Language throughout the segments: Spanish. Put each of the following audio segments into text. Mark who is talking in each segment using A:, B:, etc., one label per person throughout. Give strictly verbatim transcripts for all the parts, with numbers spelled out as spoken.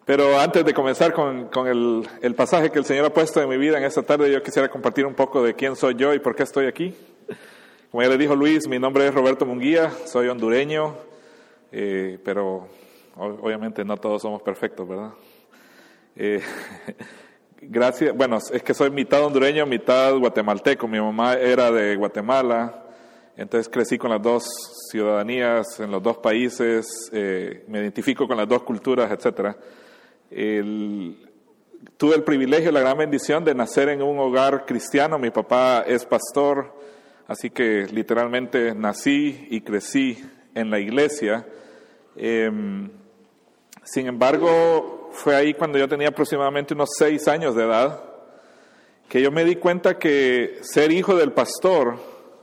A: Pero antes de comenzar con, con el, el pasaje que el Señor ha puesto en mi vida en esta tarde, yo quisiera compartir un poco de quién soy yo y por qué estoy aquí. Como ya le dijo Luis, mi nombre es Roberto Munguía, soy hondureño, eh, pero obviamente no todos somos perfectos, ¿verdad? Eh, gracias, bueno, es que soy mitad hondureño, mitad guatemalteco. Mi mamá era de Guatemala, entonces crecí con las dos ciudadanías en los dos países, eh, me identifico con las dos culturas, etcétera. El, tuve el privilegio, la gran bendición de nacer en un hogar cristiano. Mi papá es pastor, así que literalmente nací y crecí en la iglesia. Eh, sin embargo, fue ahí cuando yo tenía aproximadamente unos seis años de edad que yo me di cuenta que ser hijo del pastor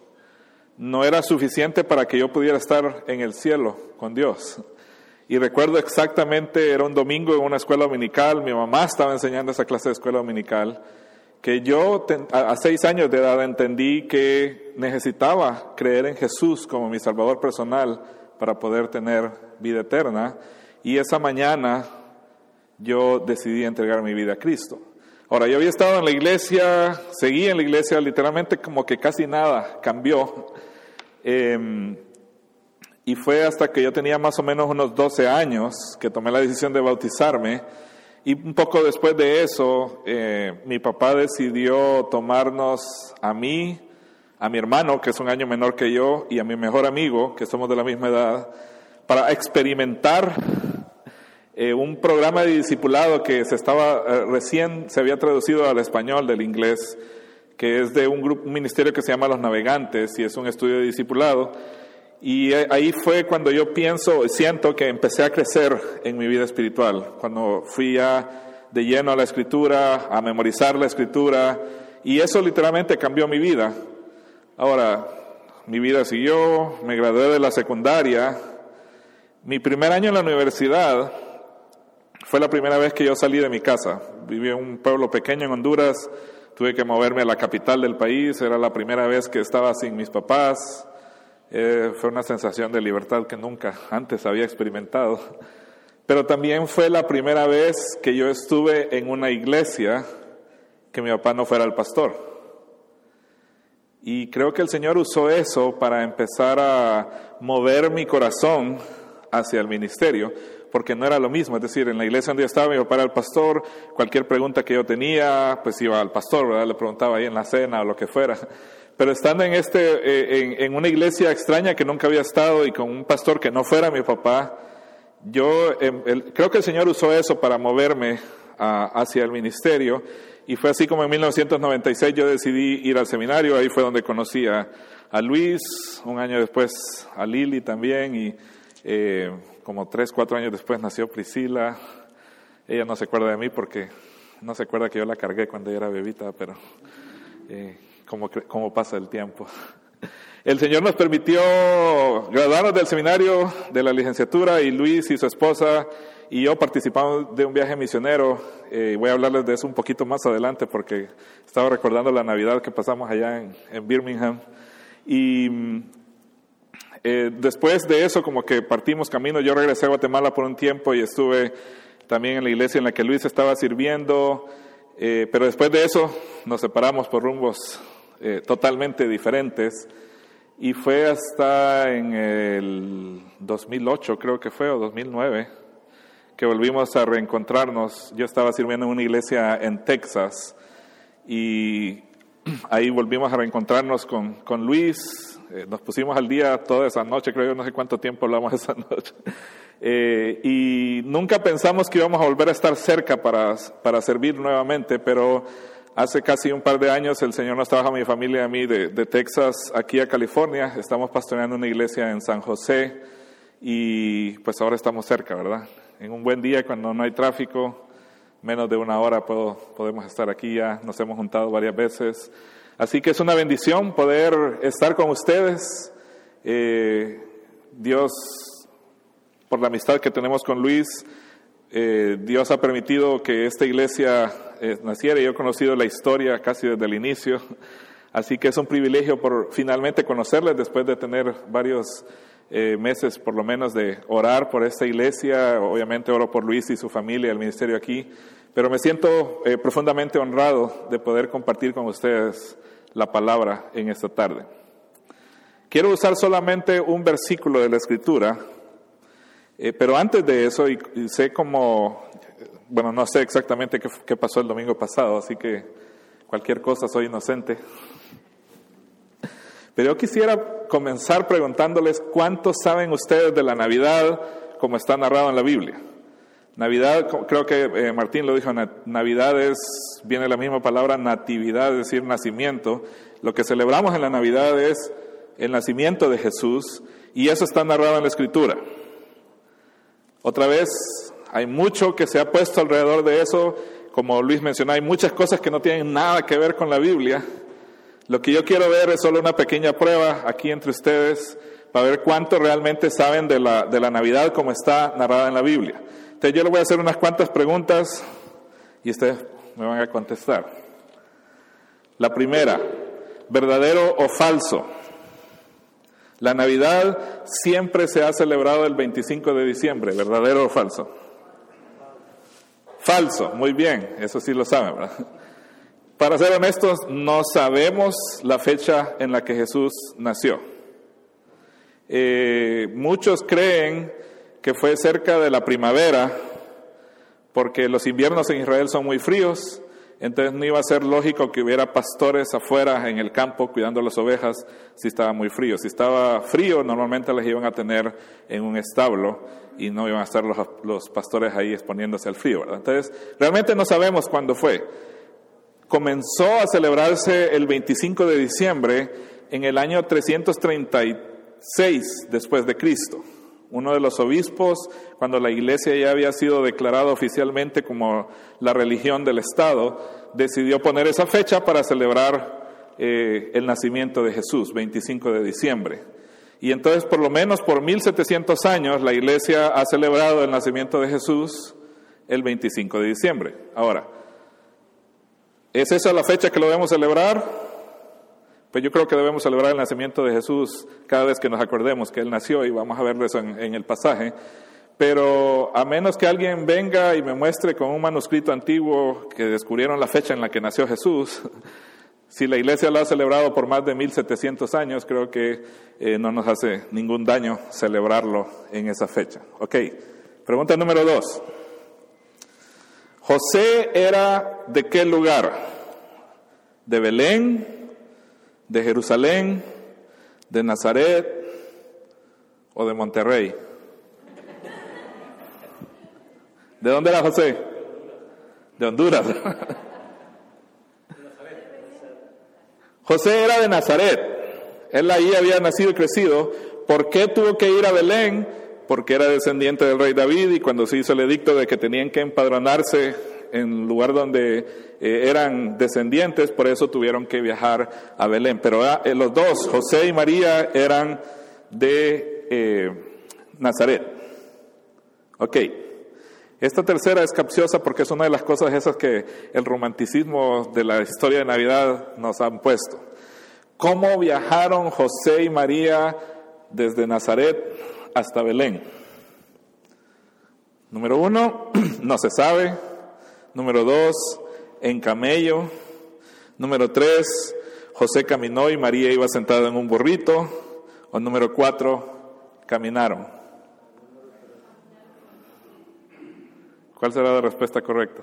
A: no era suficiente para que yo pudiera estar en el cielo con Dios. Y recuerdo exactamente, era un domingo en una escuela dominical, mi mamá estaba enseñando esa clase de escuela dominical, que yo a seis años de edad entendí que necesitaba creer en Jesús como mi Salvador personal para poder tener vida eterna. Y esa mañana yo decidí entregar mi vida a Cristo. Ahora, yo había estado en la iglesia, seguí en la iglesia, literalmente como que casi nada cambió. Eh, y fue hasta que yo tenía más o menos unos doce años que tomé la decisión de bautizarme. Y un poco después de eso, eh, mi papá decidió tomarnos a mí, a mi hermano, que es un año menor que yo, y a mi mejor amigo, que somos de la misma edad, para experimentar eh, un programa de discipulado que se estaba eh, recién se había traducido al español del inglés, que es de un grupo, un ministerio que se llama Los Navegantes, y es un estudio de discipulado. Y ahí fue cuando yo pienso, siento que empecé a crecer en mi vida espiritual, cuando fui ya de lleno a la Escritura, a memorizar la Escritura, y eso literalmente cambió mi vida. Ahora, mi vida siguió, me gradué de la secundaria. Mi primer año en la universidad fue la primera vez que yo salí de mi casa. Viví en un pueblo pequeño en Honduras, tuve que moverme a la capital del país, era la primera vez que estaba sin mis papás. Eh, fue una sensación de libertad que nunca antes había experimentado. Pero también fue la primera vez que yo estuve en una iglesia que mi papá no fuera el pastor. Y creo que el Señor usó eso para empezar a mover mi corazón hacia el ministerio, porque no era lo mismo. Es decir, en la iglesia donde yo estaba, mi papá era el pastor, cualquier pregunta que yo tenía, pues iba al pastor, ¿verdad? Le preguntaba ahí en la cena o lo que fuera. Pero estando en este, eh, en, en una iglesia extraña que nunca había estado y con un pastor que no fuera mi papá, yo eh, el, creo que el Señor usó eso para moverme a, hacia el ministerio. Y fue así como en mil novecientos noventa y seis yo decidí ir al seminario. Ahí fue donde conocí a, a Luis, un año después a Lili también, y eh, como tres, cuatro años después nació Priscila. Ella no se acuerda de mí porque no se acuerda que yo la cargué cuando ella era bebita, pero eh, como, como pasa el tiempo. El Señor nos permitió graduarnos del seminario, de la licenciatura, y Luis y su esposa y yo participamos de un viaje misionero. Eh, voy a hablarles de eso un poquito más adelante porque estaba recordando la Navidad que pasamos allá en, en Birmingham. Y eh, después de eso, como que partimos camino. Yo regresé a Guatemala por un tiempo y estuve también en la iglesia en la que Luis estaba sirviendo. Eh, pero después de eso nos separamos por rumbos eh, totalmente diferentes. Y fue hasta en el dos mil ocho, creo que fue, o dos mil nueve, que volvimos a reencontrarnos. Yo estaba sirviendo en una iglesia en Texas y ahí volvimos a reencontrarnos con, con Luis. Eh, nos pusimos al día toda esa noche, creo yo, no sé cuánto tiempo hablamos esa noche. Eh, y nunca pensamos que íbamos a volver a estar cerca para, para servir nuevamente, pero hace casi un par de años el Señor nos trajo a mi familia y a mí de, de Texas aquí a California. Estamos pastoreando una iglesia en San José y pues ahora estamos cerca, ¿verdad? En un buen día, cuando no hay tráfico, menos de una hora puedo, podemos estar aquí ya. Nos hemos juntado varias veces. Así que es una bendición poder estar con ustedes. Eh, Dios, por la amistad que tenemos con Luis, eh, Dios ha permitido que esta iglesia eh, naciera. Yo he conocido la historia casi desde el inicio. Así que es un privilegio por finalmente conocerles después de tener varios eh, meses por lo menos de orar por esta iglesia. Obviamente oro por Luis y su familia, el ministerio aquí, pero me siento eh, profundamente honrado de poder compartir con ustedes la palabra en esta tarde. Quiero usar solamente un versículo de la Escritura, eh, pero antes de eso, y, y sé cómo, bueno, no sé exactamente qué, qué pasó el domingo pasado, así que cualquier cosa soy inocente. Pero yo quisiera comenzar preguntándoles cuántos saben ustedes de la Navidad como está narrado en la Biblia. Navidad, creo que eh, Martín lo dijo, Navidad es, viene la misma palabra natividad, es decir, nacimiento. Lo que celebramos en la Navidad es el nacimiento de Jesús, y eso está narrado en la Escritura. Otra vez, hay mucho que se ha puesto alrededor de eso. Como Luis mencionó, hay muchas cosas que no tienen nada que ver con la Biblia. Lo que yo quiero ver es solo una pequeña prueba aquí entre ustedes para ver cuánto realmente saben de la, de la Navidad como está narrada en la Biblia. Entonces yo les voy a hacer unas cuantas preguntas y ustedes me van a contestar. La primera, ¿verdadero o falso? La Navidad siempre se ha celebrado el veinticinco de diciembre, ¿verdadero o falso? Falso, muy bien, eso sí lo saben, ¿verdad? Para ser honestos, no sabemos la fecha en la que Jesús nació. Eh, muchos creen que fue cerca de la primavera, porque los inviernos en Israel son muy fríos, entonces no iba a ser lógico que hubiera pastores afuera en el campo cuidando las ovejas si estaba muy frío. Si estaba frío, normalmente las iban a tener en un establo y no iban a estar los, los pastores ahí exponiéndose al frío, ¿verdad? Entonces, realmente no sabemos cuándo fue. Comenzó a celebrarse el veinticinco de diciembre en el año trescientos treinta y seis después de Cristo. Uno de los obispos, cuando la iglesia ya había sido declarada oficialmente como la religión del Estado, decidió poner esa fecha para celebrar eh, el nacimiento de Jesús, veinticinco de diciembre. Y entonces, por lo menos por mil setecientos años, la iglesia ha celebrado el nacimiento de Jesús el veinticinco de diciembre. Ahora, ¿es esa la fecha que lo debemos celebrar? Pues yo creo que debemos celebrar el nacimiento de Jesús cada vez que nos acordemos que Él nació, y vamos a ver eso en, en el pasaje. Pero a menos que alguien venga y me muestre con un manuscrito antiguo que descubrieron la fecha en la que nació Jesús, si la iglesia lo ha celebrado por más de mil setecientos años, creo que eh, no nos hace ningún daño celebrarlo en esa fecha. Ok, pregunta número dos. ¿José era de qué lugar? ¿De Belén? ¿De Jerusalén? ¿De Nazaret? ¿O de Monterrey? ¿De dónde era José? De Honduras. José era de Nazaret. Él ahí había nacido y crecido. ¿Por qué tuvo que ir a Belén? Porque era descendiente del rey David, y cuando se hizo el edicto de que tenían que empadronarse en el lugar donde eh, eran descendientes, por eso tuvieron que viajar a Belén. Pero eh, los dos, José y María, eran de eh, Nazaret. Ok. Esta tercera es capciosa porque es una de las cosas esas que el romanticismo de la historia de Navidad nos han puesto. ¿Cómo viajaron José y María desde Nazaret hasta Belén? Número uno, no se sabe. Número dos, en camello. Número tres, José caminó y María iba sentada en un burrito. O número cuatro, caminaron. ¿Cuál será la respuesta correcta?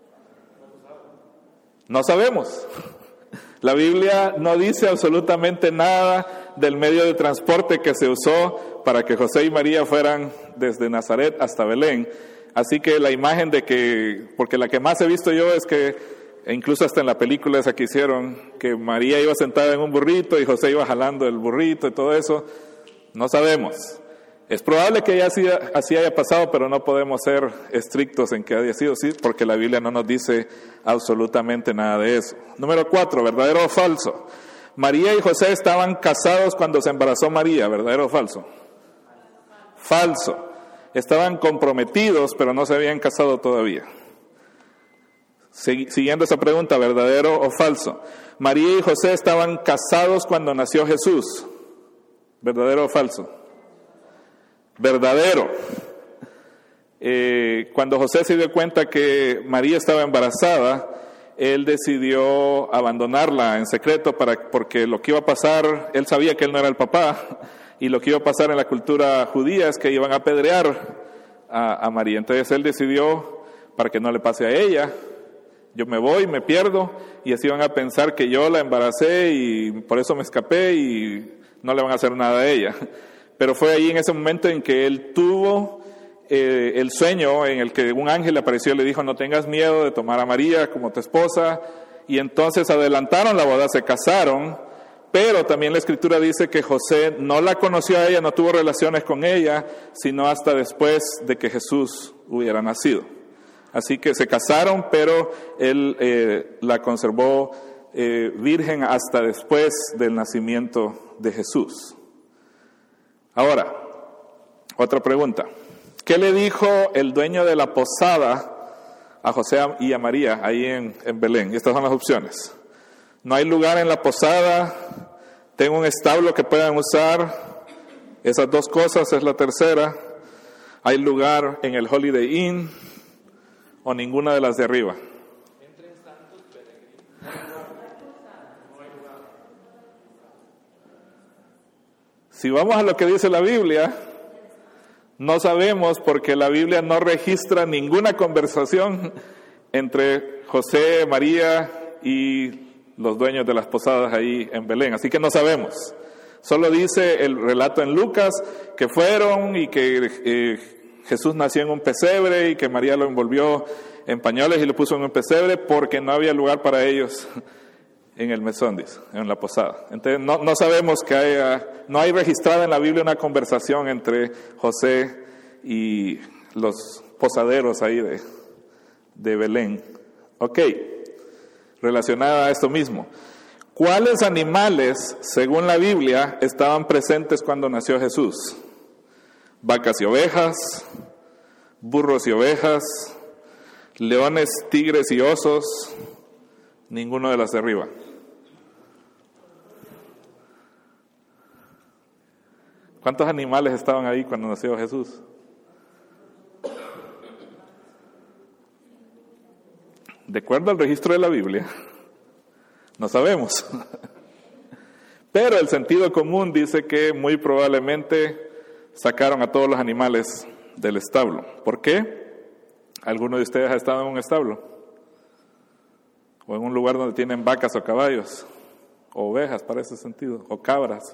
A: No sabemos. La Biblia no dice absolutamente nada del medio de transporte que se usó para que José y María fueran desde Nazaret hasta Belén. Así que la imagen de que, porque la que más he visto yo es que, e incluso hasta en la película esa que hicieron, que María iba sentada en un burrito y José iba jalando el burrito y todo eso, no sabemos. Es probable que así, así haya pasado, pero no podemos ser estrictos en que haya sido así, porque la Biblia no nos dice absolutamente nada de eso. Número cuatro, ¿verdadero o falso? María y José estaban casados cuando se embarazó María, ¿verdadero o falso? Falso. Estaban comprometidos, pero no se habían casado todavía. Siguiendo esa pregunta, ¿verdadero o falso? María y José estaban casados cuando nació Jesús, ¿verdadero o falso? verdadero. Eh, cuando José se dio cuenta que María estaba embarazada, él decidió abandonarla en secreto para, porque lo que iba a pasar, él sabía que él no era el papá, y lo que iba a pasar en la cultura judía es que iban a apedrear a, a María. Entonces él decidió, para que no le pase a ella, yo me voy, me pierdo, y así van a pensar que yo la embaracé y por eso me escapé y no le van a hacer nada a ella. Pero fue ahí en ese momento en que él tuvo eh, el sueño en el que un ángel le apareció y le dijo, no tengas miedo de tomar a María como tu esposa, y entonces adelantaron la boda, se casaron, pero también la Escritura dice que José no la conoció a ella, no tuvo relaciones con ella, sino hasta después de que Jesús hubiera nacido. Así que se casaron, pero él eh, la conservó eh, virgen hasta después del nacimiento de Jesús. Ahora, otra pregunta. ¿Qué le dijo el dueño de la posada a José y a María ahí en, en Belén? Y estas son las opciones. No hay lugar en la posada, tengo un establo que puedan usar, esas dos cosas es la tercera. Hay lugar en el Holiday Inn, o ninguna de las de arriba. Si vamos a lo que dice la Biblia, no sabemos porque la Biblia no registra ninguna conversación entre José, María y los dueños de las posadas ahí en Belén. Así que no sabemos. Solo dice el relato en Lucas que fueron y que eh, Jesús nació en un pesebre y que María lo envolvió en pañoles y lo puso en un pesebre porque no había lugar para ellos en el mesón, dice, en la posada. Entonces no, no sabemos que haya, no hay registrada en la Biblia una conversación entre José y los posaderos ahí de, de Belén. Ok, relacionada a esto mismo. ¿Cuáles animales, según la Biblia, estaban presentes cuando nació Jesús? Vacas y ovejas, burros y ovejas, leones, tigres y osos, ninguno de las de arriba. ¿Cuántos animales estaban ahí cuando nació Jesús? De acuerdo al registro de la Biblia, no sabemos. Pero el sentido común dice que muy probablemente sacaron a todos los animales del establo. ¿Por qué? ¿Alguno de ustedes ha estado en un establo? ¿O en un lugar donde tienen vacas o caballos? ¿O ovejas para ese sentido? ¿O cabras?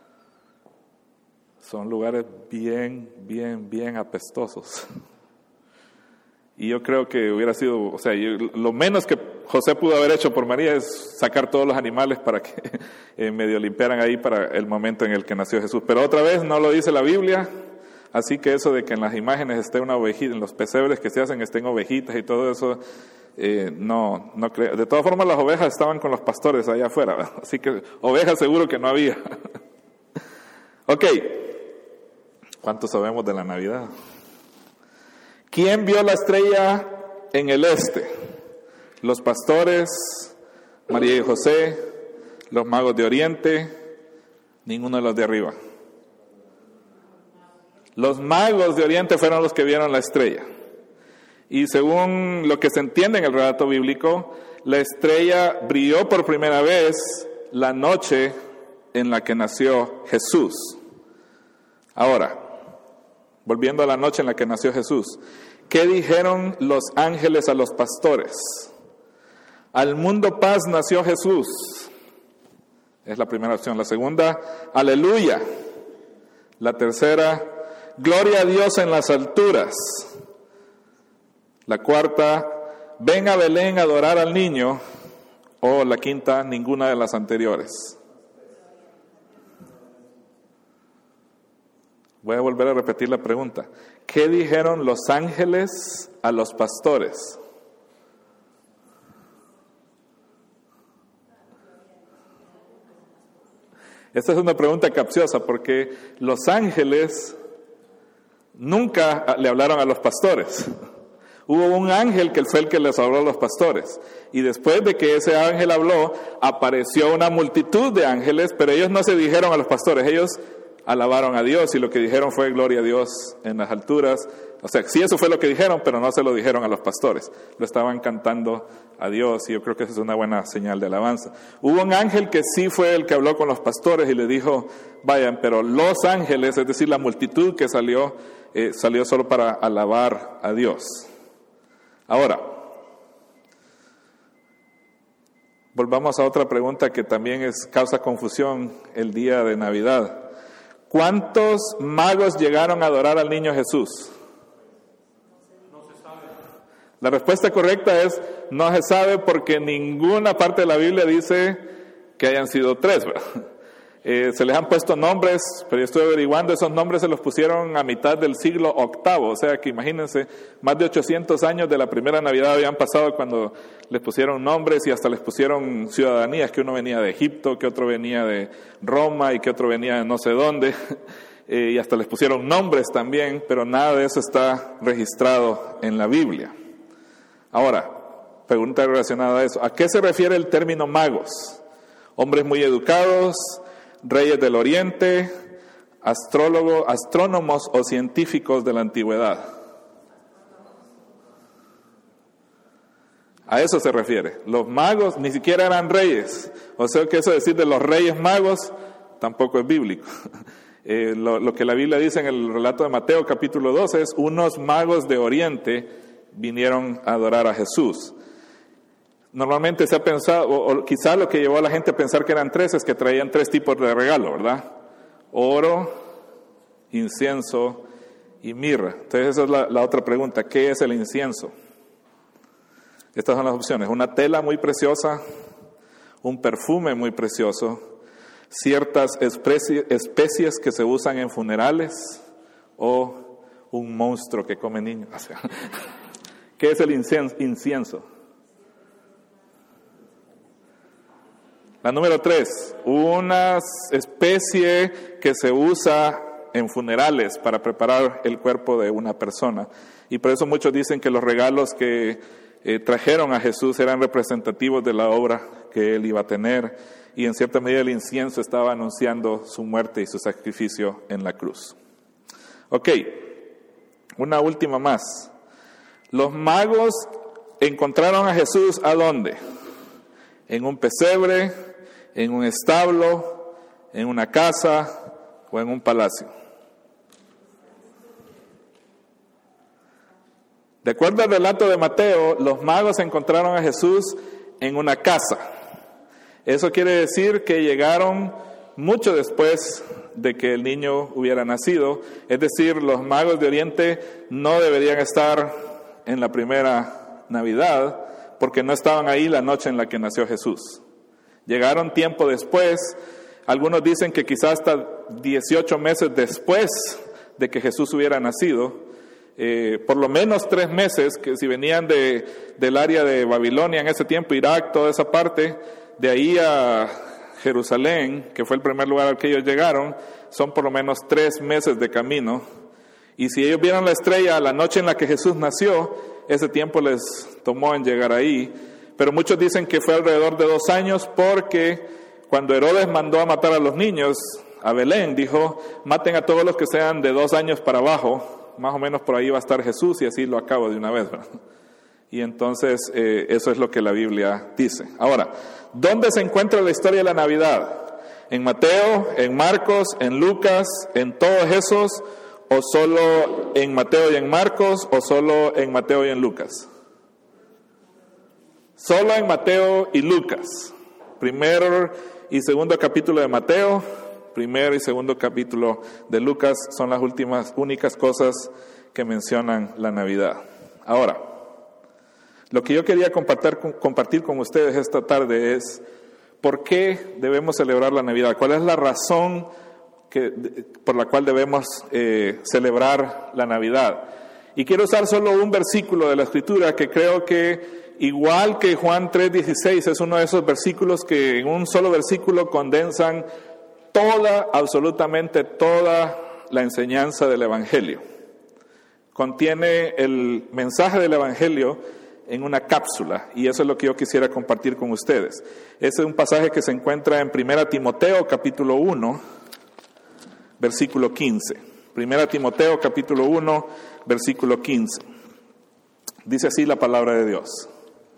A: Son lugares bien, bien, bien apestosos. Y yo creo que hubiera sido, o sea, yo, lo menos que José pudo haber hecho por María es sacar todos los animales para que eh, medio limpiaran ahí para el momento en el que nació Jesús. Pero otra vez no lo dice la Biblia, así que eso de que en las imágenes esté una ovejita, en los pesebres que se hacen estén ovejitas y todo eso, eh, no, no creo. De todas formas las ovejas estaban con los pastores allá afuera, ¿verdad? Así que ovejas seguro que no había. Ok, ¿cuánto sabemos de la Navidad? ¿Quién vio la estrella en el este? Los pastores, María y José, los magos de Oriente, ninguno de los de arriba. Los magos de Oriente fueron los que vieron la estrella. Y según lo que se entiende en el relato bíblico, la estrella brilló por primera vez la noche en la que nació Jesús. Ahora, volviendo a la noche en la que nació Jesús, ¿qué dijeron los ángeles a los pastores? Al mundo paz nació Jesús. Es la primera opción. La segunda, aleluya. La tercera, gloria a Dios en las alturas. La cuarta, ven a Belén a adorar al niño. O la quinta, ninguna de las anteriores. Voy a volver a repetir la pregunta. ¿Qué dijeron los ángeles a los pastores? Esta es una pregunta capciosa porque los ángeles nunca le hablaron a los pastores. Hubo un ángel que fue el que les habló a los pastores. Y después de que ese ángel habló, apareció una multitud de ángeles, pero ellos no se dijeron a los pastores. Ellos alabaron a Dios y lo que dijeron fue gloria a Dios en las alturas. O sea, sí, eso fue lo que dijeron, pero no se lo dijeron a los pastores. Lo estaban cantando a Dios y yo creo que esa es una buena señal de alabanza. Hubo un ángel que sí fue el que habló con los pastores y le dijo, vayan, pero los ángeles, es decir, la multitud que salió, eh, salió solo para alabar a Dios. Ahora, volvamos a otra pregunta que también es, causa confusión el día de Navidad. ¿Cuántos magos llegaron a adorar al niño Jesús?
B: No se sabe.
A: La respuesta correcta es no se sabe porque ninguna parte de la Biblia dice que hayan sido tres, ¿verdad? Eh, se les han puesto nombres, pero yo estoy averiguando, esos nombres se los pusieron a mitad del siglo octavo, o sea que imagínense, más de ochocientos años de la primera Navidad habían pasado cuando les pusieron nombres y hasta les pusieron ciudadanías, que uno venía de Egipto, que otro venía de Roma y que otro venía de no sé dónde, eh, y hasta les pusieron nombres también, pero nada de eso está registrado en la Biblia. Ahora, pregunta relacionada a eso, ¿a qué se refiere el término magos? Hombres muy educados, reyes del oriente, astrólogos, astrónomos o científicos de la antigüedad. A eso se refiere. Los magos ni siquiera eran reyes. O sea que eso decir de los reyes magos tampoco es bíblico. Eh, lo, lo que la Biblia dice en el relato de Mateo capítulo doce es unos magos de oriente vinieron a adorar a Jesús. Normalmente se ha pensado, o, o quizá lo que llevó a la gente a pensar que eran tres es que traían tres tipos de regalo, ¿verdad? Oro, incienso y mirra. Entonces esa es la, la otra pregunta, ¿qué es el incienso? Estas son las opciones, una tela muy preciosa, un perfume muy precioso, ciertas especies, especies que se usan en funerales o un monstruo que come niños. O sea, ¿qué es el incienso? La número tres, una especie que se usa en funerales para preparar el cuerpo de una persona. Y por eso muchos dicen que los regalos que eh, trajeron a Jesús eran representativos de la obra que él iba a tener. Y en cierta medida el incienso estaba anunciando su muerte y su sacrificio en la cruz. Ok, una última más. Los magos encontraron a Jesús ¿a dónde? En un pesebre, en un establo, en una casa o en un palacio. De acuerdo al relato de Mateo, los magos encontraron a Jesús en una casa. Eso quiere decir que llegaron mucho después de que el niño hubiera nacido. Es decir, los magos de Oriente no deberían estar en la primera Navidad porque no estaban ahí la noche en la que nació Jesús. Llegaron tiempo después. Algunos dicen que quizás hasta dieciocho meses después de que Jesús hubiera nacido. Eh, por lo menos tres meses, que si venían de, del área de Babilonia en ese tiempo, Irak, toda esa parte, de ahí a Jerusalén, que fue el primer lugar al que ellos llegaron, son por lo menos tres meses de camino. Y si ellos vieron la estrella la noche en la que Jesús nació, ese tiempo les tomó en llegar ahí. Pero muchos dicen que fue alrededor de dos años porque cuando Herodes mandó a matar a los niños a Belén, dijo, maten a todos los que sean de dos años para abajo. Más o menos por ahí va a estar Jesús y así lo acabo de una vez, ¿verdad? Y entonces eh, eso es lo que la Biblia dice. Ahora, ¿dónde se encuentra la historia de la Navidad? ¿En Mateo, en Marcos, en Lucas, en todos esos? ¿O solo en Mateo y en Marcos? ¿O solo en Mateo y en Lucas? Solo en Mateo y Lucas. Primero y segundo capítulo de Mateo, primero y segundo capítulo de Lucas son las últimas, únicas cosas que mencionan la Navidad. Ahora, lo que yo quería compartir, compartir con ustedes esta tarde es ¿por qué debemos celebrar la Navidad? ¿Cuál es la razón que, por la cual debemos eh, celebrar la Navidad? Y quiero usar solo un versículo de la Escritura que creo que, igual que Juan tres dieciséis, es uno de esos versículos que en un solo versículo condensan toda, absolutamente toda la enseñanza del Evangelio. Contiene el mensaje del Evangelio en una cápsula, y eso es lo que yo quisiera compartir con ustedes. Ese es un pasaje que se encuentra en Primera Timoteo, capítulo uno, versículo quince. Primera Timoteo, capítulo uno, versículo quince. Dice así la palabra de Dios.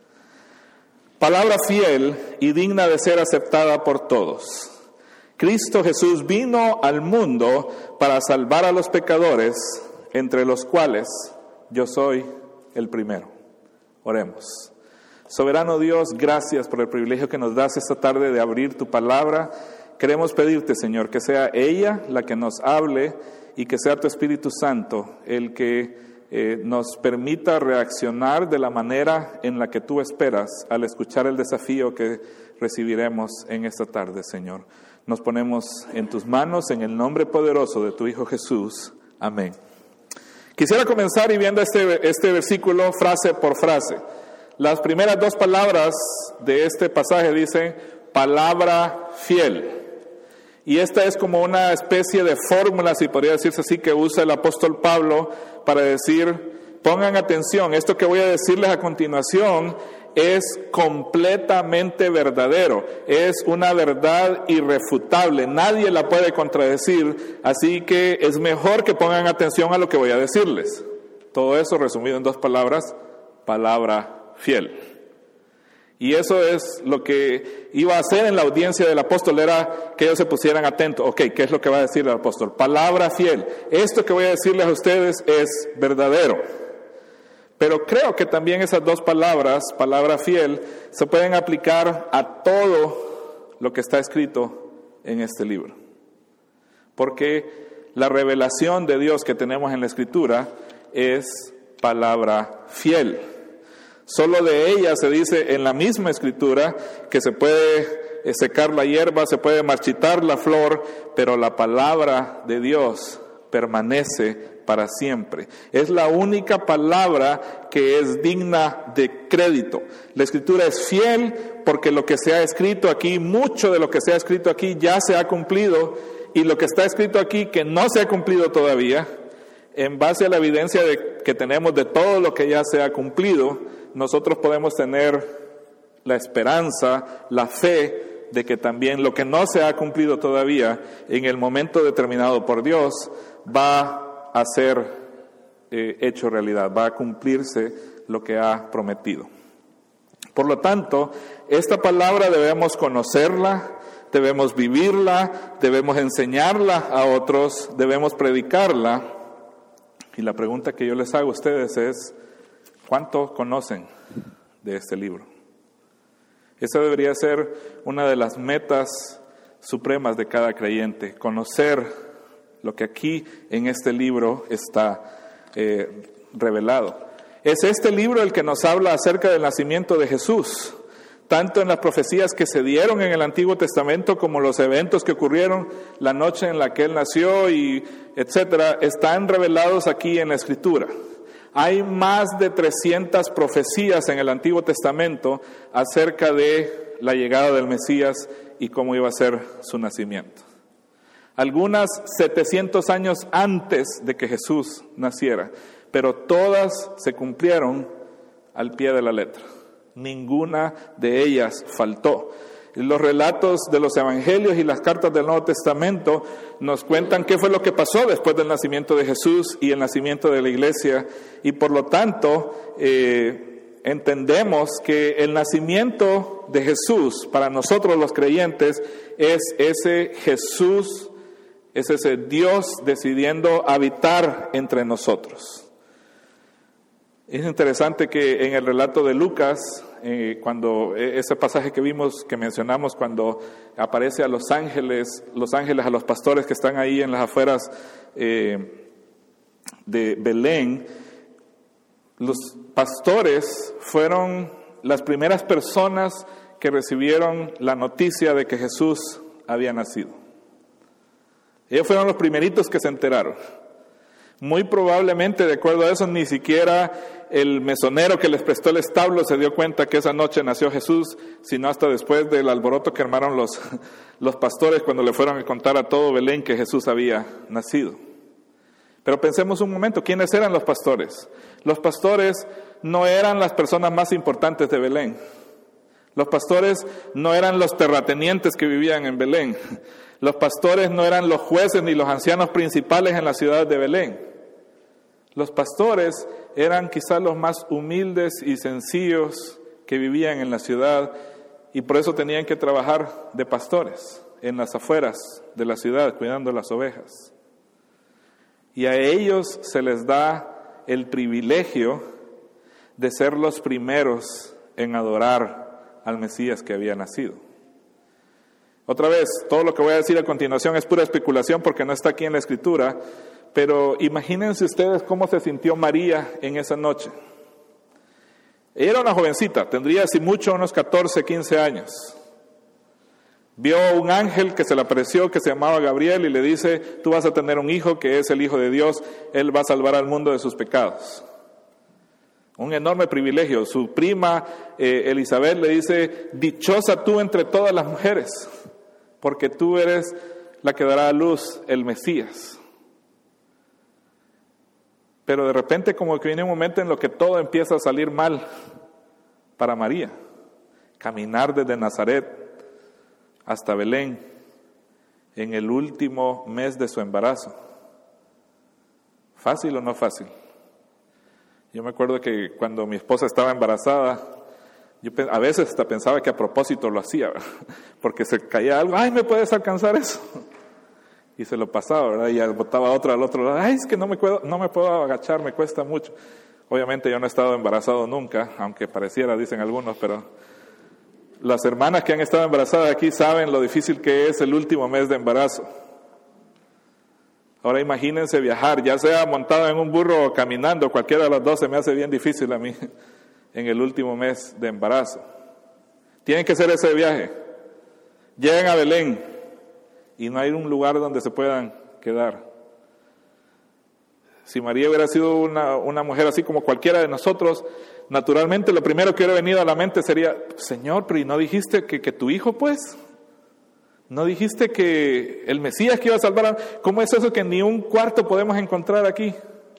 A: Palabra fiel y digna de ser aceptada por todos. Cristo Jesús vino al mundo para salvar a los pecadores, entre los cuales yo soy el primero. Oremos. Soberano Dios, gracias por el privilegio que nos das esta tarde de abrir tu palabra. Queremos pedirte, Señor, que sea ella la que nos hable y que sea tu Espíritu Santo el que eh, nos permita reaccionar de la manera en la que tú esperas al escuchar el desafío que recibiremos en esta tarde, Señor. Nos ponemos en tus manos en el nombre poderoso de tu Hijo Jesús. Amén. Quisiera comenzar y viendo este, este versículo frase por frase. Las primeras dos palabras de este pasaje dicen palabra fiel. Y esta es como una especie de fórmula, si podría decirse así, que usa el apóstol Pablo para decir, pongan atención, esto que voy a decirles a continuación es completamente verdadero, es una verdad irrefutable, nadie la puede contradecir, así que es mejor que pongan atención a lo que voy a decirles. Todo eso resumido en dos palabras, palabra fiel. Y eso es lo que iba a hacer en la audiencia del apóstol, era que ellos se pusieran atentos. Ok, ¿qué es lo que va a decir el apóstol? Palabra fiel. Esto que voy a decirles a ustedes es verdadero. Pero creo que también esas dos palabras, palabra fiel, se pueden aplicar a todo lo que está escrito en este libro. Porque la revelación de Dios que tenemos en la Escritura es palabra fiel. Solo de ella se dice en la misma Escritura que se puede secar la hierba, se puede marchitar la flor, pero la palabra de Dios permanece para siempre. Es la única palabra que es digna de crédito. La Escritura es fiel porque lo que se ha escrito aquí, mucho de lo que se ha escrito aquí ya se ha cumplido, y lo que está escrito aquí que no se ha cumplido todavía, en base a la evidencia de, que tenemos de todo lo que ya se ha cumplido, nosotros podemos tener la esperanza, la fe de que también lo que no se ha cumplido todavía, en el momento determinado por Dios, va a ser eh, hecho realidad, va a cumplirse lo que ha prometido. Por lo tanto, esta palabra debemos conocerla, debemos vivirla, debemos enseñarla a otros, debemos predicarla. Y la pregunta que yo les hago a ustedes es, ¿cuánto conocen de este libro? Esa debería ser una de las metas supremas de cada creyente, conocer lo que aquí en este libro está eh, revelado. Es este libro el que nos habla acerca del nacimiento de Jesús, tanto en las profecías que se dieron en el Antiguo Testamento como los eventos que ocurrieron la noche en la que Él nació y etcétera, están revelados aquí en la Escritura. Hay más de trescientas profecías en el Antiguo Testamento acerca de la llegada del Mesías y cómo iba a ser su nacimiento. Algunas setecientos años antes de que Jesús naciera, pero todas se cumplieron al pie de la letra. Ninguna de ellas faltó. Los relatos de los evangelios y las cartas del Nuevo Testamento nos cuentan qué fue lo que pasó después del nacimiento de Jesús y el nacimiento de la iglesia, y por lo tanto eh, entendemos que el nacimiento de Jesús para nosotros los creyentes es ese Jesús, es ese Dios decidiendo habitar entre nosotros. Es interesante que en el relato de Lucas, eh, cuando ese pasaje que vimos, que mencionamos, cuando aparece a los ángeles, los ángeles a los pastores que están ahí en las afueras eh, de Belén, los pastores fueron las primeras personas que recibieron la noticia de que Jesús había nacido. Ellos fueron los primeritos que se enteraron. Muy probablemente, de acuerdo a eso, ni siquiera el mesonero que les prestó el establo se dio cuenta que esa noche nació Jesús, sino hasta después del alboroto que armaron los, los pastores cuando le fueron a contar a todo Belén que Jesús había nacido. Pero pensemos un momento, ¿quiénes eran los pastores? Los pastores no eran las personas más importantes de Belén. Los pastores no eran los terratenientes que vivían en Belén. Los pastores no eran los jueces ni los ancianos principales en la ciudad de Belén. Los pastores eran quizás los más humildes y sencillos que vivían en la ciudad y por eso tenían que trabajar de pastores en las afueras de la ciudad, cuidando las ovejas. Y a ellos se les da el privilegio de ser los primeros en adorar al Mesías que había nacido. Otra vez, todo lo que voy a decir a continuación es pura especulación porque no está aquí en la Escritura, pero imagínense ustedes cómo se sintió María en esa noche. Ella era una jovencita, tendría si mucho unos catorce, quince años. Vio un ángel que se le apareció, que se llamaba Gabriel, y le dice, tú vas a tener un hijo que es el Hijo de Dios, Él va a salvar al mundo de sus pecados. Un enorme privilegio. Su prima eh, Elizabeth le dice, dichosa tú entre todas las mujeres, porque tú eres la que dará a luz el Mesías. Pero de repente como que viene un momento en lo que todo empieza a salir mal para María. Caminar desde Nazaret hasta Belén en el último mes de su embarazo. ¿Fácil o no fácil? Yo me acuerdo que cuando mi esposa estaba embarazada, yo a veces hasta pensaba que a propósito lo hacía, ¿verdad? Porque se caía algo, ¡ay, me puedes alcanzar eso! Y se lo pasaba, ¿verdad? Y botaba otra al otro lado, ¡ay, es que no me puedo, no me puedo agachar, me cuesta mucho! Obviamente yo no he estado embarazado nunca, aunque pareciera, dicen algunos, pero las hermanas que han estado embarazadas aquí saben lo difícil que es el último mes de embarazo. Ahora imagínense viajar, ya sea montado en un burro o caminando, cualquiera de las dos se me hace bien difícil a mí en el último mes de embarazo. Tienen que hacer ese viaje. Llegan a Belén y no hay un lugar donde se puedan quedar. Si María hubiera sido una, una mujer así como cualquiera de nosotros, naturalmente lo primero que hubiera venido a la mente sería, Señor, pero ¿y no dijiste que, que tu hijo pues? ¿No dijiste que el Mesías que iba a salvar a... ¿Cómo es eso que ni un cuarto podemos encontrar aquí?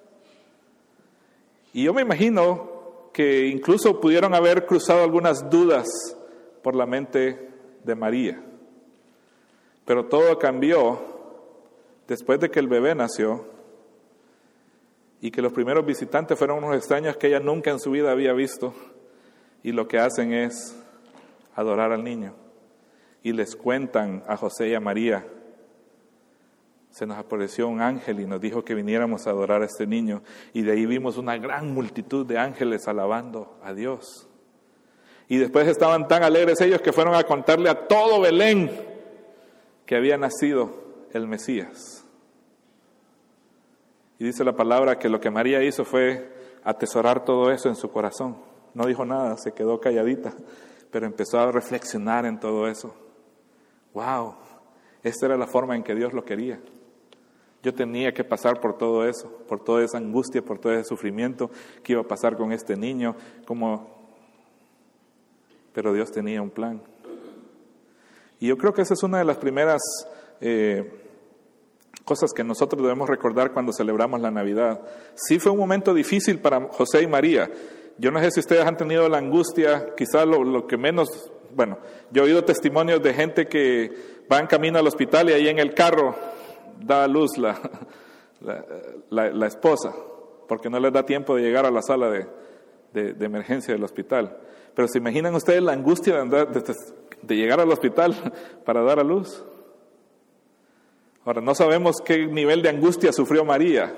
A: Y yo me imagino que incluso pudieron haber cruzado algunas dudas por la mente de María. Pero todo cambió después de que el bebé nació y que los primeros visitantes fueron unos extraños que ella nunca en su vida había visto y lo que hacen es adorar al niño. Y les cuentan a José y a María, se nos apareció un ángel y nos dijo que viniéramos a adorar a este niño. Y de ahí vimos una gran multitud de ángeles alabando a Dios. Y después estaban tan alegres ellos que fueron a contarle a todo Belén que había nacido el Mesías. Y dice la palabra que lo que María hizo fue atesorar todo eso en su corazón. No dijo nada, se quedó calladita, pero empezó a reflexionar en todo eso. ¡Wow! Esta era la forma en que Dios lo quería. Yo tenía que pasar por todo eso, por toda esa angustia, por todo ese sufrimiento que iba a pasar con este niño, como... pero Dios tenía un plan. Y yo creo que esa es una de las primeras eh, cosas que nosotros debemos recordar cuando celebramos la Navidad. Sí fue un momento difícil para José y María. Yo no sé si ustedes han tenido la angustia, quizás lo, lo que menos... Bueno, yo he oído testimonios de gente que va en camino al hospital y ahí en el carro da a luz la, la, la, la esposa, porque no les da tiempo de llegar a la sala de, de, de emergencia del hospital. Pero ¿se imaginan ustedes la angustia de, andar, de, de llegar al hospital para dar a luz? Ahora, no sabemos qué nivel de angustia sufrió María,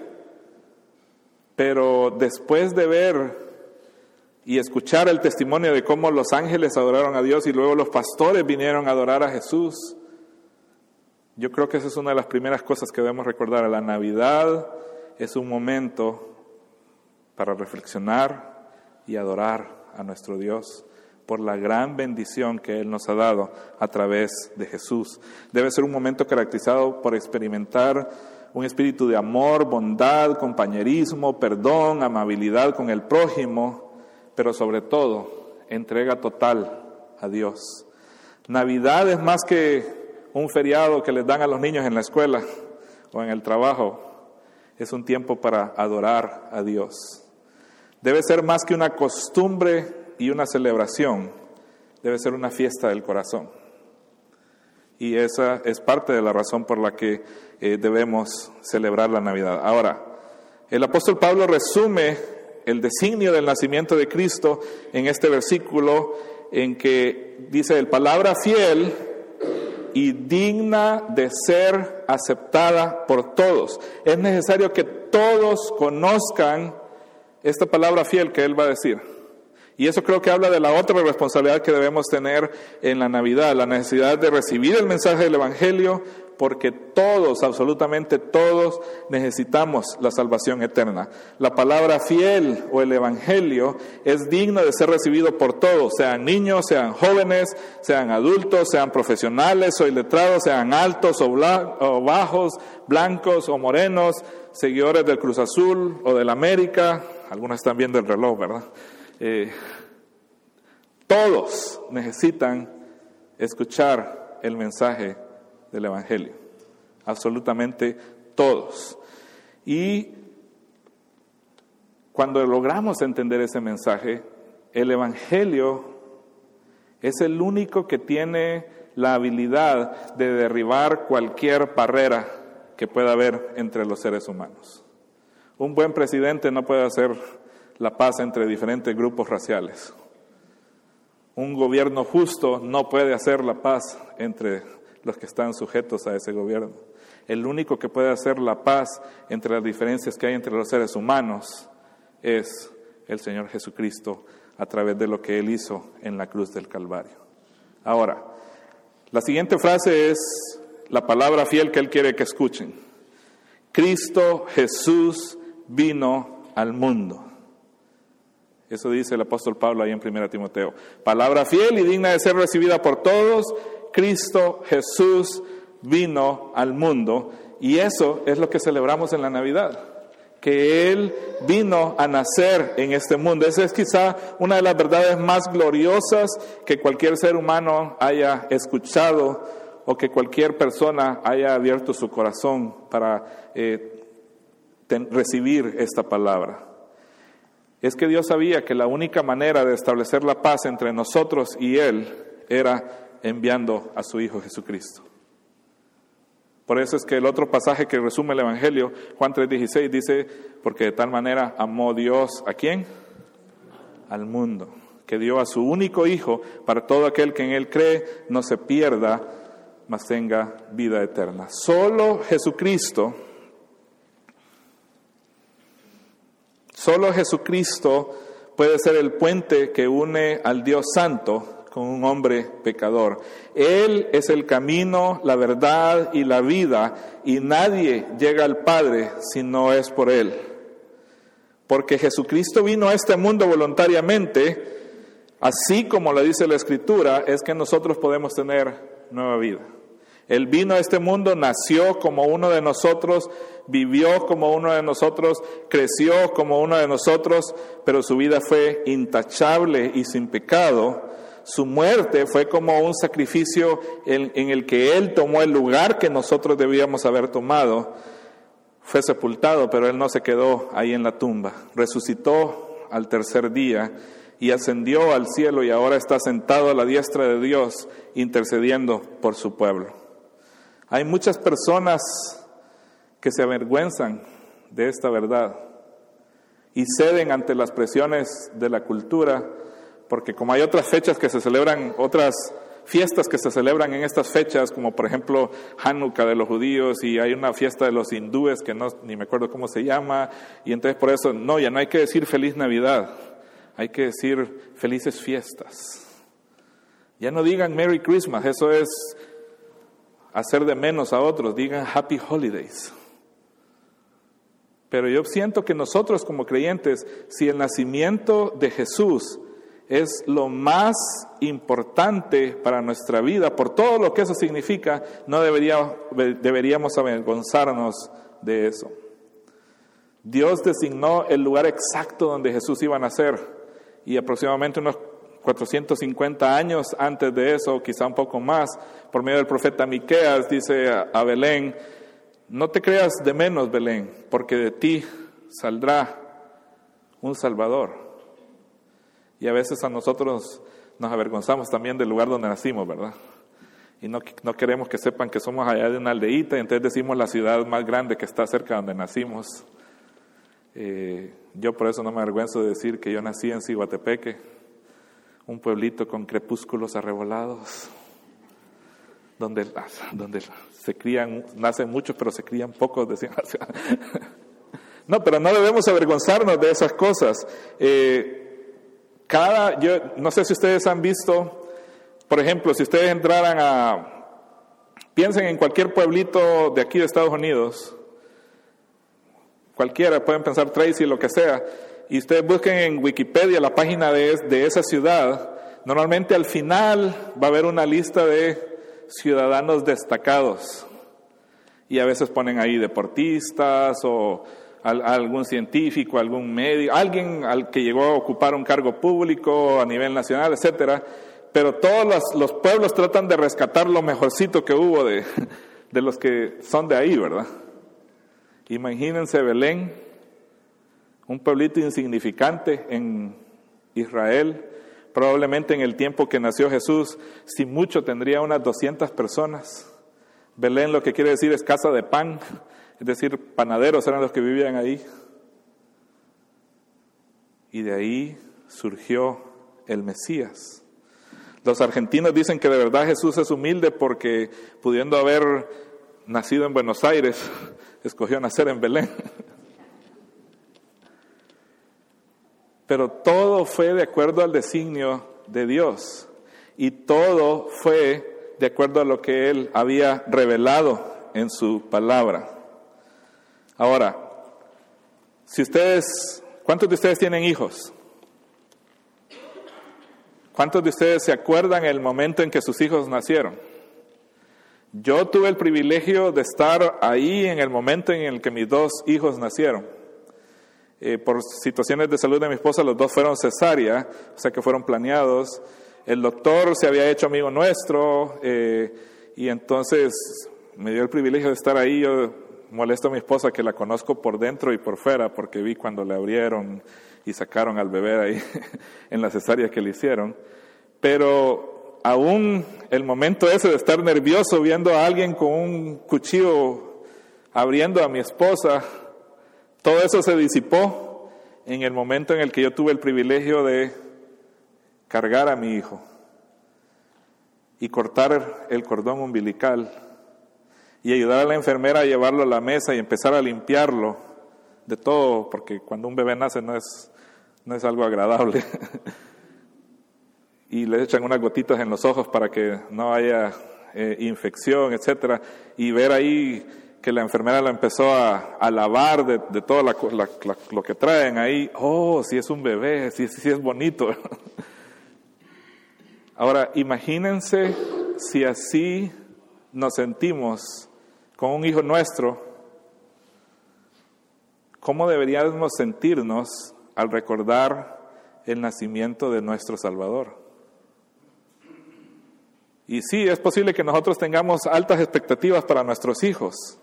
A: pero después de ver y escuchar el testimonio de cómo los ángeles adoraron a Dios y luego los pastores vinieron a adorar a Jesús, yo creo que esa es una de las primeras cosas que debemos recordar. La Navidad es un momento para reflexionar y adorar a nuestro Dios por la gran bendición que Él nos ha dado a través de Jesús. Debe ser un momento caracterizado por experimentar un espíritu de amor, bondad, compañerismo, perdón, amabilidad con el prójimo, pero sobre todo, entrega total a Dios. Navidad es más que un feriado que les dan a los niños en la escuela o en el trabajo. Es un tiempo para adorar a Dios. Debe ser más que una costumbre y una celebración. Debe ser una fiesta del corazón. Y esa es parte de la razón por la que eh, debemos celebrar la Navidad. Ahora, el apóstol Pablo resume el designio del nacimiento de Cristo en este versículo en que dice, el palabra fiel y digna de ser aceptada por todos. Es necesario que todos conozcan esta palabra fiel que él va a decir. Y eso creo que habla de la otra responsabilidad que debemos tener en la Navidad, la necesidad de recibir el mensaje del Evangelio, porque todos, absolutamente todos, necesitamos la salvación eterna. La palabra fiel o el Evangelio es digno de ser recibido por todos, sean niños, sean jóvenes, sean adultos, sean profesionales o iletrados, sean altos o, bla- o bajos, blancos o morenos, seguidores del Cruz Azul o del América, algunos están viendo el reloj, ¿verdad? Eh, todos necesitan escuchar el mensaje del Evangelio, absolutamente todos. Y cuando logramos entender ese mensaje, el Evangelio es el único que tiene la habilidad de derribar cualquier barrera que pueda haber entre los seres humanos. Un buen presidente no puede hacer la paz entre diferentes grupos raciales. Un gobierno justo no puede hacer la paz entre los que están sujetos a ese gobierno. El único que puede hacer la paz entre las diferencias que hay entre los seres humanos es el Señor Jesucristo a través de lo que Él hizo en la cruz del Calvario. Ahora, la siguiente frase es la palabra fiel que Él quiere que escuchen. Cristo Jesús vino al mundo. Eso dice el apóstol Pablo ahí en primera Timoteo. Palabra fiel y digna de ser recibida por todos. Cristo Jesús vino al mundo. Y eso es lo que celebramos en la Navidad. Que Él vino a nacer en este mundo. Esa es quizá una de las verdades más gloriosas que cualquier ser humano haya escuchado o que cualquier persona haya abierto su corazón para eh, ten, recibir esta palabra. Es que Dios sabía que la única manera de establecer la paz entre nosotros y Él era enviando a su Hijo Jesucristo. Por eso es que el otro pasaje que resume el Evangelio, Juan tres dieciséis, dice, porque de tal manera amó Dios, ¿a quién? Al mundo, que dio a su único Hijo, para todo aquel que en Él cree, no se pierda, mas tenga vida eterna. Solo Jesucristo, solo Jesucristo puede ser el puente que une al Dios Santo con un hombre pecador. Él es el camino, la verdad y la vida, y nadie llega al Padre si no es por Él. Porque Jesucristo vino a este mundo voluntariamente, así como lo dice la Escritura, es que nosotros podemos tener nueva vida. Él vino a este mundo, nació como uno de nosotros, vivió como uno de nosotros, creció como uno de nosotros, pero su vida fue intachable y sin pecado. Su muerte fue como un sacrificio en, en el que Él tomó el lugar que nosotros debíamos haber tomado. Fue sepultado, pero Él no se quedó ahí en la tumba. Resucitó al tercer día y ascendió al cielo y ahora está sentado a la diestra de Dios intercediendo por su pueblo. Hay muchas personas que se avergüenzan de esta verdad y ceden ante las presiones de la cultura, porque como hay otras fechas que se celebran, otras fiestas que se celebran en estas fechas, como por ejemplo Hanukkah de los judíos, y hay una fiesta de los hindúes que no, ni me acuerdo cómo se llama, y entonces por eso, no, ya no hay que decir Feliz Navidad, hay que decir Felices Fiestas. Ya no digan Merry Christmas, eso es hacer de menos a otros, digan Happy Holidays. Pero yo siento que nosotros como creyentes, si el nacimiento de Jesús es lo más importante para nuestra vida, por todo lo que eso significa, no debería, deberíamos avergonzarnos de eso. Dios designó el lugar exacto donde Jesús iba a nacer, y aproximadamente unos cuatrocientos cincuenta años antes de eso, quizá un poco más, por medio del profeta Miqueas, dice a, a Belén, no te creas de menos, Belén, porque de ti saldrá un Salvador. Y a veces a nosotros nos avergonzamos también del lugar donde nacimos, ¿verdad? y no, no queremos que sepan que somos allá de una aldeíta, y entonces decimos la ciudad más grande que está cerca de donde nacimos. Eh, yo por eso no me avergüenzo de decir que yo nací en Ciguatepeque, un pueblito con crepúsculos arrebolados, donde, donde se crían, nacen muchos pero se crían pocos, decían. No, pero no debemos avergonzarnos de esas cosas. Eh, cada, yo no sé si ustedes han visto, por ejemplo, si ustedes entraran a, piensen en cualquier pueblito de aquí de Estados Unidos, cualquiera, pueden pensar Tracy, lo que sea, y ustedes busquen en Wikipedia la página de, de esa ciudad, normalmente al final va a haber una lista de ciudadanos destacados, y a veces ponen ahí deportistas o al, algún científico, algún médico, alguien al que llegó a ocupar un cargo público a nivel nacional, etcétera. Pero todos los, los pueblos tratan de rescatar lo mejorcito que hubo de, de los que son de ahí, ¿verdad? Imagínense Belén, un pueblito insignificante en Israel, probablemente en el tiempo que nació Jesús, si mucho tendría unas doscientas personas. Belén lo que quiere decir es casa de pan, es decir, panaderos eran los que vivían ahí. Y de ahí surgió el Mesías. Los argentinos dicen que de verdad Jesús es humilde porque, pudiendo haber nacido en Buenos Aires, escogió nacer en Belén. Pero todo fue de acuerdo al designio de Dios, y todo fue de acuerdo a lo que Él había revelado en su palabra. Ahora, si ustedes, ¿cuántos de ustedes tienen hijos? ¿Cuántos de ustedes se acuerdan el momento en que sus hijos nacieron? Yo tuve el privilegio de estar ahí en el momento en el que mis dos hijos nacieron. Eh, por situaciones de salud de mi esposa, los dos fueron cesárea, o sea que fueron planeados. El doctor se había hecho amigo nuestro, eh, y entonces me dio el privilegio de estar ahí. Yo molesto a mi esposa que la conozco por dentro y por fuera, porque vi cuando le abrieron y sacaron al bebé ahí en la cesárea que le hicieron. Pero aún el momento ese de estar nervioso viendo a alguien con un cuchillo abriendo a mi esposa, todo eso se disipó en el momento en el que yo tuve el privilegio de cargar a mi hijo y cortar el cordón umbilical y ayudar a la enfermera a llevarlo a la mesa y empezar a limpiarlo de todo, porque cuando un bebé nace no es, no es algo agradable. Y le echan unas gotitas en los ojos para que no haya eh, infección, etcétera. Y ver ahí que la enfermera lo empezó a, a lavar de, de todo la, la, la, lo que traen ahí. Oh, si es un bebé, si, si es bonito. Ahora, imagínense si así nos sentimos con un hijo nuestro, ¿cómo deberíamos sentirnos al recordar el nacimiento de nuestro Salvador? Y sí, es posible que nosotros tengamos altas expectativas para nuestros hijos,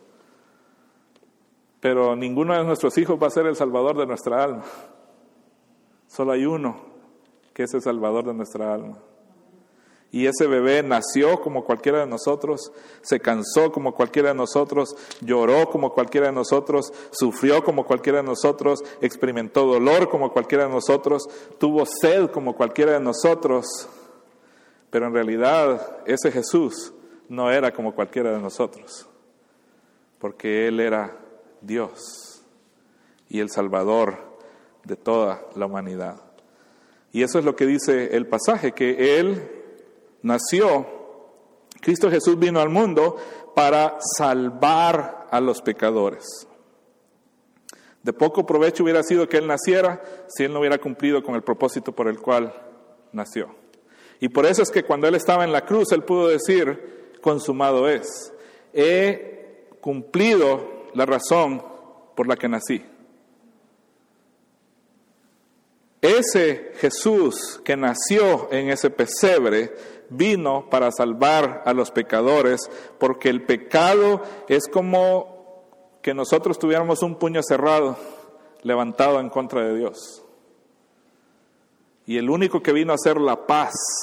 A: pero ninguno de nuestros hijos va a ser el Salvador de nuestra alma. Solo hay uno que es el Salvador de nuestra alma. Y ese bebé nació como cualquiera de nosotros, se cansó como cualquiera de nosotros, lloró como cualquiera de nosotros, sufrió como cualquiera de nosotros, experimentó dolor como cualquiera de nosotros, tuvo sed como cualquiera de nosotros. Pero en realidad ese Jesús no era como cualquiera de nosotros, porque Él era Dios y el Salvador de toda la humanidad. Y eso es lo que dice el pasaje, que Él nació, Cristo Jesús vino al mundo para salvar a los pecadores. De poco provecho hubiera sido que Él naciera si Él no hubiera cumplido con el propósito por el cual nació. Y por eso es que cuando Él estaba en la cruz, Él pudo decir, consumado es. He cumplido la razón por la que nací. Ese Jesús que nació en ese pesebre vino para salvar a los pecadores, porque el pecado es como que nosotros tuviéramos un puño cerrado levantado en contra de Dios. Y el único que vino a hacer la paz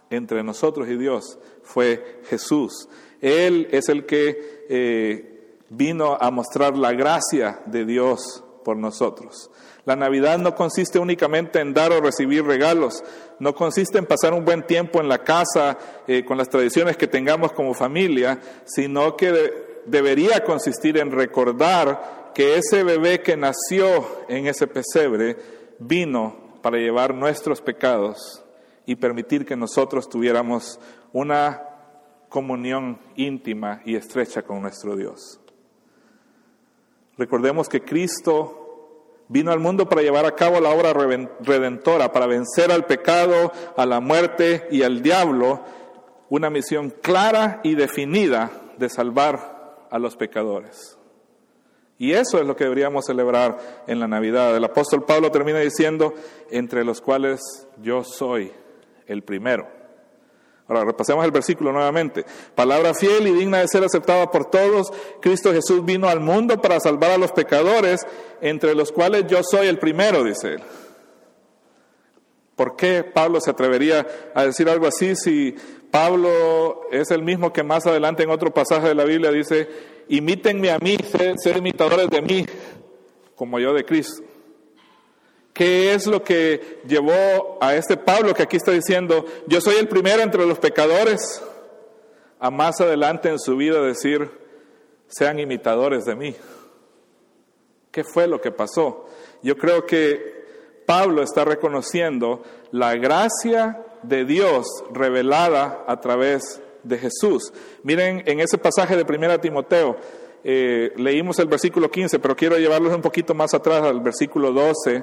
A: entre nosotros y Dios fue Jesús. Él es el que eh, vino a mostrar la gracia de Dios por nosotros. La Navidad no consiste únicamente en dar o recibir regalos, no consiste en pasar un buen tiempo en la casa eh, con las tradiciones que tengamos como familia, sino que de, debería consistir en recordar que ese bebé que nació en ese pesebre vino para llevar nuestros pecados y permitir que nosotros tuviéramos una comunión íntima y estrecha con nuestro Dios. Recordemos que Cristo vino al mundo para llevar a cabo la obra redentora, para vencer al pecado, a la muerte y al diablo, una misión clara y definida de salvar a los pecadores. Y eso es lo que deberíamos celebrar en la Navidad. El apóstol Pablo termina diciendo, entre los cuales yo soy el primero. Ahora, repasemos el versículo nuevamente. Palabra fiel y digna de ser aceptada por todos. Cristo Jesús vino al mundo para salvar a los pecadores, entre los cuales yo soy el primero, dice él. ¿Por qué Pablo se atrevería a decir algo así si Pablo es el mismo que más adelante en otro pasaje de la Biblia dice, imítenme a mí, sed, sed imitadores de mí, como yo de Cristo? ¿Qué es lo que llevó a este Pablo que aquí está diciendo, yo soy el primero entre los pecadores, a más adelante en su vida decir, sean imitadores de mí? ¿Qué fue lo que pasó? Yo creo que Pablo está reconociendo la gracia de Dios revelada a través de Jesús. Miren, en ese pasaje de primera Timoteo, eh, leímos el versículo quince, pero quiero llevarlos un poquito más atrás al versículo doce.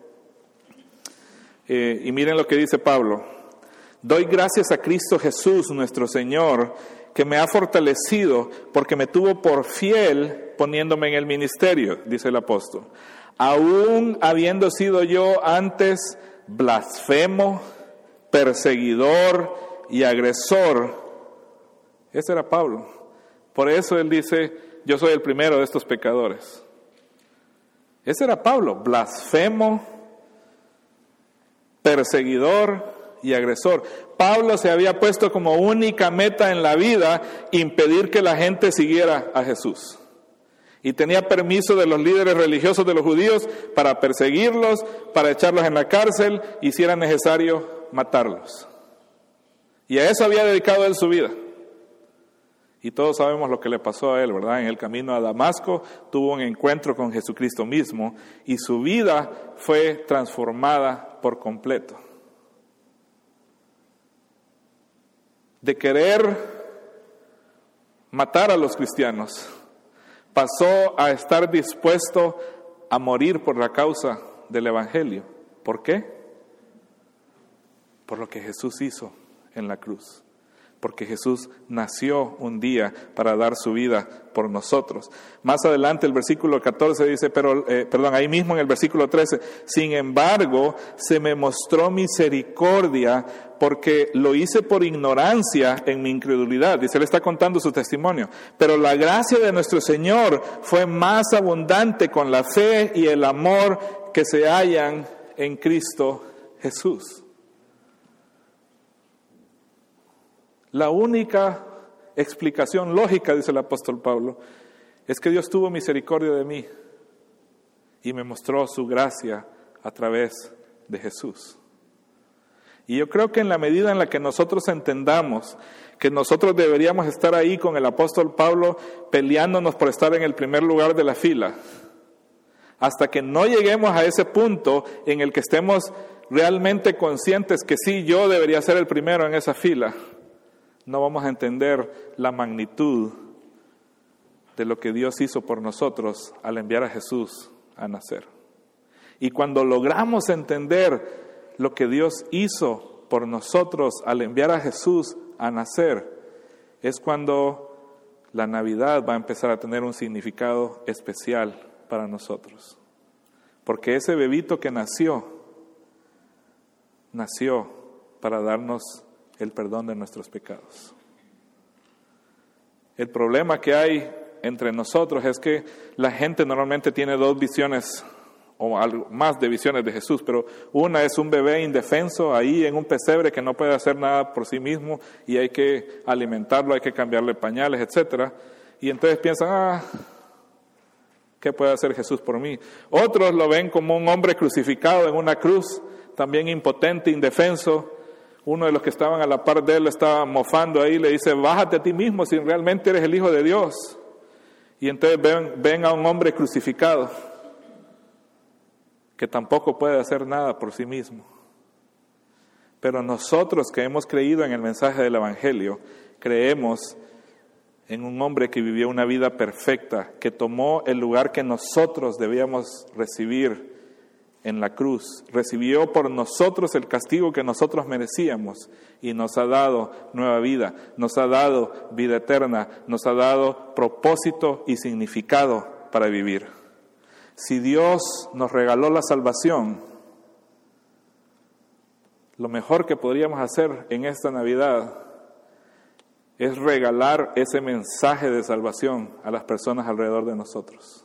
A: Eh, y miren lo que dice Pablo. Doy gracias a Cristo Jesús, nuestro Señor, que me ha fortalecido porque me tuvo por fiel poniéndome en el ministerio, dice el apóstol. Aún habiendo sido yo antes blasfemo, perseguidor y agresor. Ese era Pablo. Por eso él dice, yo soy el primero de estos pecadores. Ese era Pablo, blasfemo, perseguidor y agresor. Pablo se había puesto como única meta en la vida impedir que la gente siguiera a Jesús. Y tenía permiso de los líderes religiosos de los judíos para perseguirlos, para echarlos en la cárcel y si era necesario matarlos. Y a eso había dedicado él su vida. Y todos sabemos lo que le pasó a él, ¿verdad? En el camino a Damasco tuvo un encuentro con Jesucristo mismo y su vida fue transformada por completo. De querer matar a los cristianos, pasó a estar dispuesto a morir por la causa del Evangelio. ¿Por qué? Por lo que Jesús hizo en la cruz. Porque Jesús nació un día para dar su vida por nosotros. Más adelante el versículo catorce dice, pero, eh, perdón, ahí mismo en el versículo trece, sin embargo, se me mostró misericordia porque lo hice por ignorancia en mi incredulidad. Dice, él está contando su testimonio. Pero la gracia de nuestro Señor fue más abundante con la fe y el amor que se hallan en Cristo Jesús. La única explicación lógica, dice el apóstol Pablo, es que Dios tuvo misericordia de mí y me mostró su gracia a través de Jesús. Y yo creo que en la medida en la que nosotros entendamos que nosotros deberíamos estar ahí con el apóstol Pablo peleándonos por estar en el primer lugar de la fila, hasta que no lleguemos a ese punto en el que estemos realmente conscientes que sí, yo debería ser el primero en esa fila, no vamos a entender la magnitud de lo que Dios hizo por nosotros al enviar a Jesús a nacer. Y cuando logramos entender lo que Dios hizo por nosotros al enviar a Jesús a nacer, es cuando la Navidad va a empezar a tener un significado especial para nosotros. Porque ese bebito que nació, nació para darnos el perdón de nuestros pecados. El problema que hay entre nosotros es que la gente normalmente tiene dos visiones o algo más de visiones de Jesús, pero una es un bebé indefenso ahí en un pesebre que no puede hacer nada por sí mismo y hay que alimentarlo, hay que cambiarle pañales, etcétera. Y entonces piensan, ah, ¿qué puede hacer Jesús por mí? Otros lo ven como un hombre crucificado en una cruz, también impotente, indefenso. Uno de los que estaban a la par de él estaba mofando ahí, le dice, bájate a ti mismo si realmente eres el Hijo de Dios. Y entonces ven, ven a un hombre crucificado que tampoco puede hacer nada por sí mismo. Pero nosotros que hemos creído en el mensaje del Evangelio, creemos en un hombre que vivió una vida perfecta, que tomó el lugar que nosotros debíamos recibir en la cruz, recibió por nosotros el castigo que nosotros merecíamos y nos ha dado nueva vida, nos ha dado vida eterna, nos ha dado propósito y significado para vivir. Si Dios nos regaló la salvación, lo mejor que podríamos hacer en esta Navidad es regalar ese mensaje de salvación a las personas alrededor de nosotros.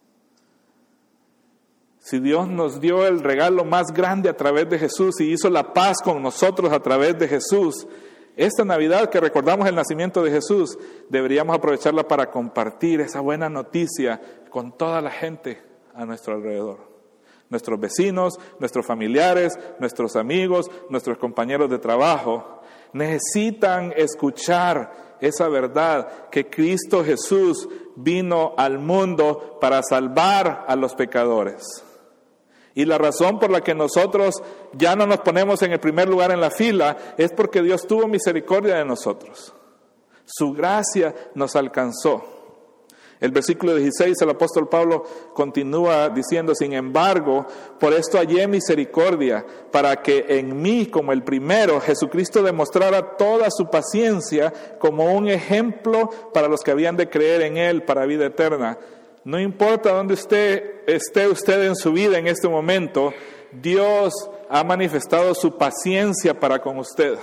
A: Si Dios nos dio el regalo más grande a través de Jesús y hizo la paz con nosotros a través de Jesús, esta Navidad que recordamos el nacimiento de Jesús, deberíamos aprovecharla para compartir esa buena noticia con toda la gente a nuestro alrededor. Nuestros vecinos, nuestros familiares, nuestros amigos, nuestros compañeros de trabajo necesitan escuchar esa verdad que Cristo Jesús vino al mundo para salvar a los pecadores. Y la razón por la que nosotros ya no nos ponemos en el primer lugar en la fila es porque Dios tuvo misericordia de nosotros. Su gracia nos alcanzó. El versículo dieciséis, el apóstol Pablo continúa diciendo, sin embargo, por esto hallé misericordia, para que en mí, como el primero, Jesucristo demostrara toda su paciencia como un ejemplo para los que habían de creer en Él para vida eterna. No importa dónde usted, esté usted en su vida en este momento, Dios ha manifestado su paciencia para con usted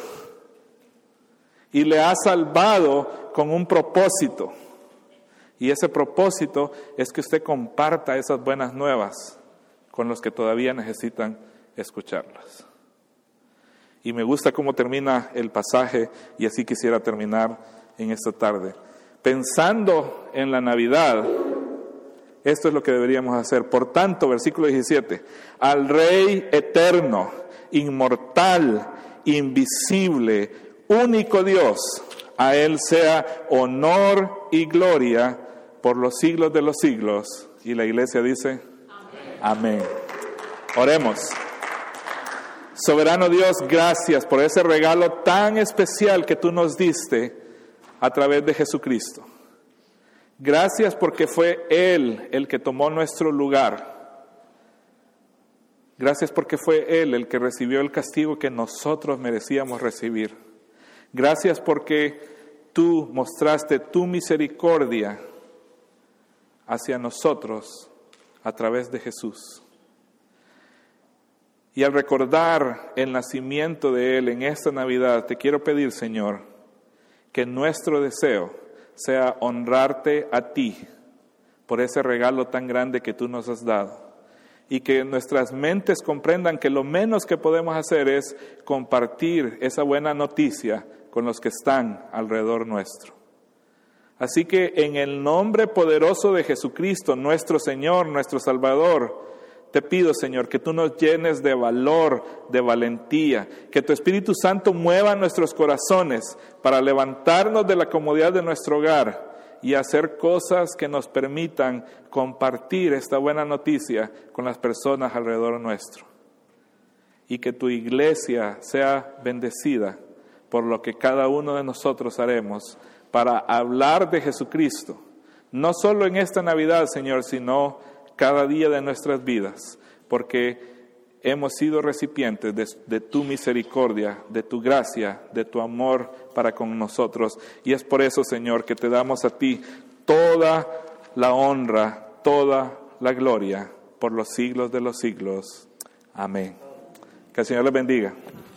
A: y le ha salvado con un propósito. Y ese propósito es que usted comparta esas buenas nuevas con los que todavía necesitan escucharlas. Y me gusta cómo termina el pasaje y así quisiera terminar en esta tarde. Pensando en la Navidad, esto es lo que deberíamos hacer. Por tanto, versículo diecisiete, al Rey eterno, inmortal, invisible, único Dios, a Él sea honor y gloria por los siglos de los siglos. Y la iglesia dice, amén. Amén. Oremos. Soberano Dios, gracias por ese regalo tan especial que tú nos diste a través de Jesucristo. Gracias porque fue Él el que tomó nuestro lugar. Gracias porque fue Él el que recibió el castigo que nosotros merecíamos recibir. Gracias porque tú mostraste tu misericordia hacia nosotros a través de Jesús. Y al recordar el nacimiento de Él en esta Navidad, te quiero pedir, Señor, que nuestro deseo sea honrarte a ti por ese regalo tan grande que tú nos has dado. Y que nuestras mentes comprendan que lo menos que podemos hacer es compartir esa buena noticia con los que están alrededor nuestro. Así que en el nombre poderoso de Jesucristo, nuestro Señor, nuestro Salvador, te pido, Señor, que tú nos llenes de valor, de valentía, que tu Espíritu Santo mueva nuestros corazones para levantarnos de la comodidad de nuestro hogar y hacer cosas que nos permitan compartir esta buena noticia con las personas alrededor nuestro. Y que tu iglesia sea bendecida por lo que cada uno de nosotros haremos para hablar de Jesucristo, no solo en esta Navidad, Señor, sino cada día de nuestras vidas, porque hemos sido recipientes de, de tu misericordia, de tu gracia, de tu amor para con nosotros. Y es por eso, Señor, que te damos a ti toda la honra, toda la gloria, por los siglos de los siglos. Amén. Que el Señor les bendiga.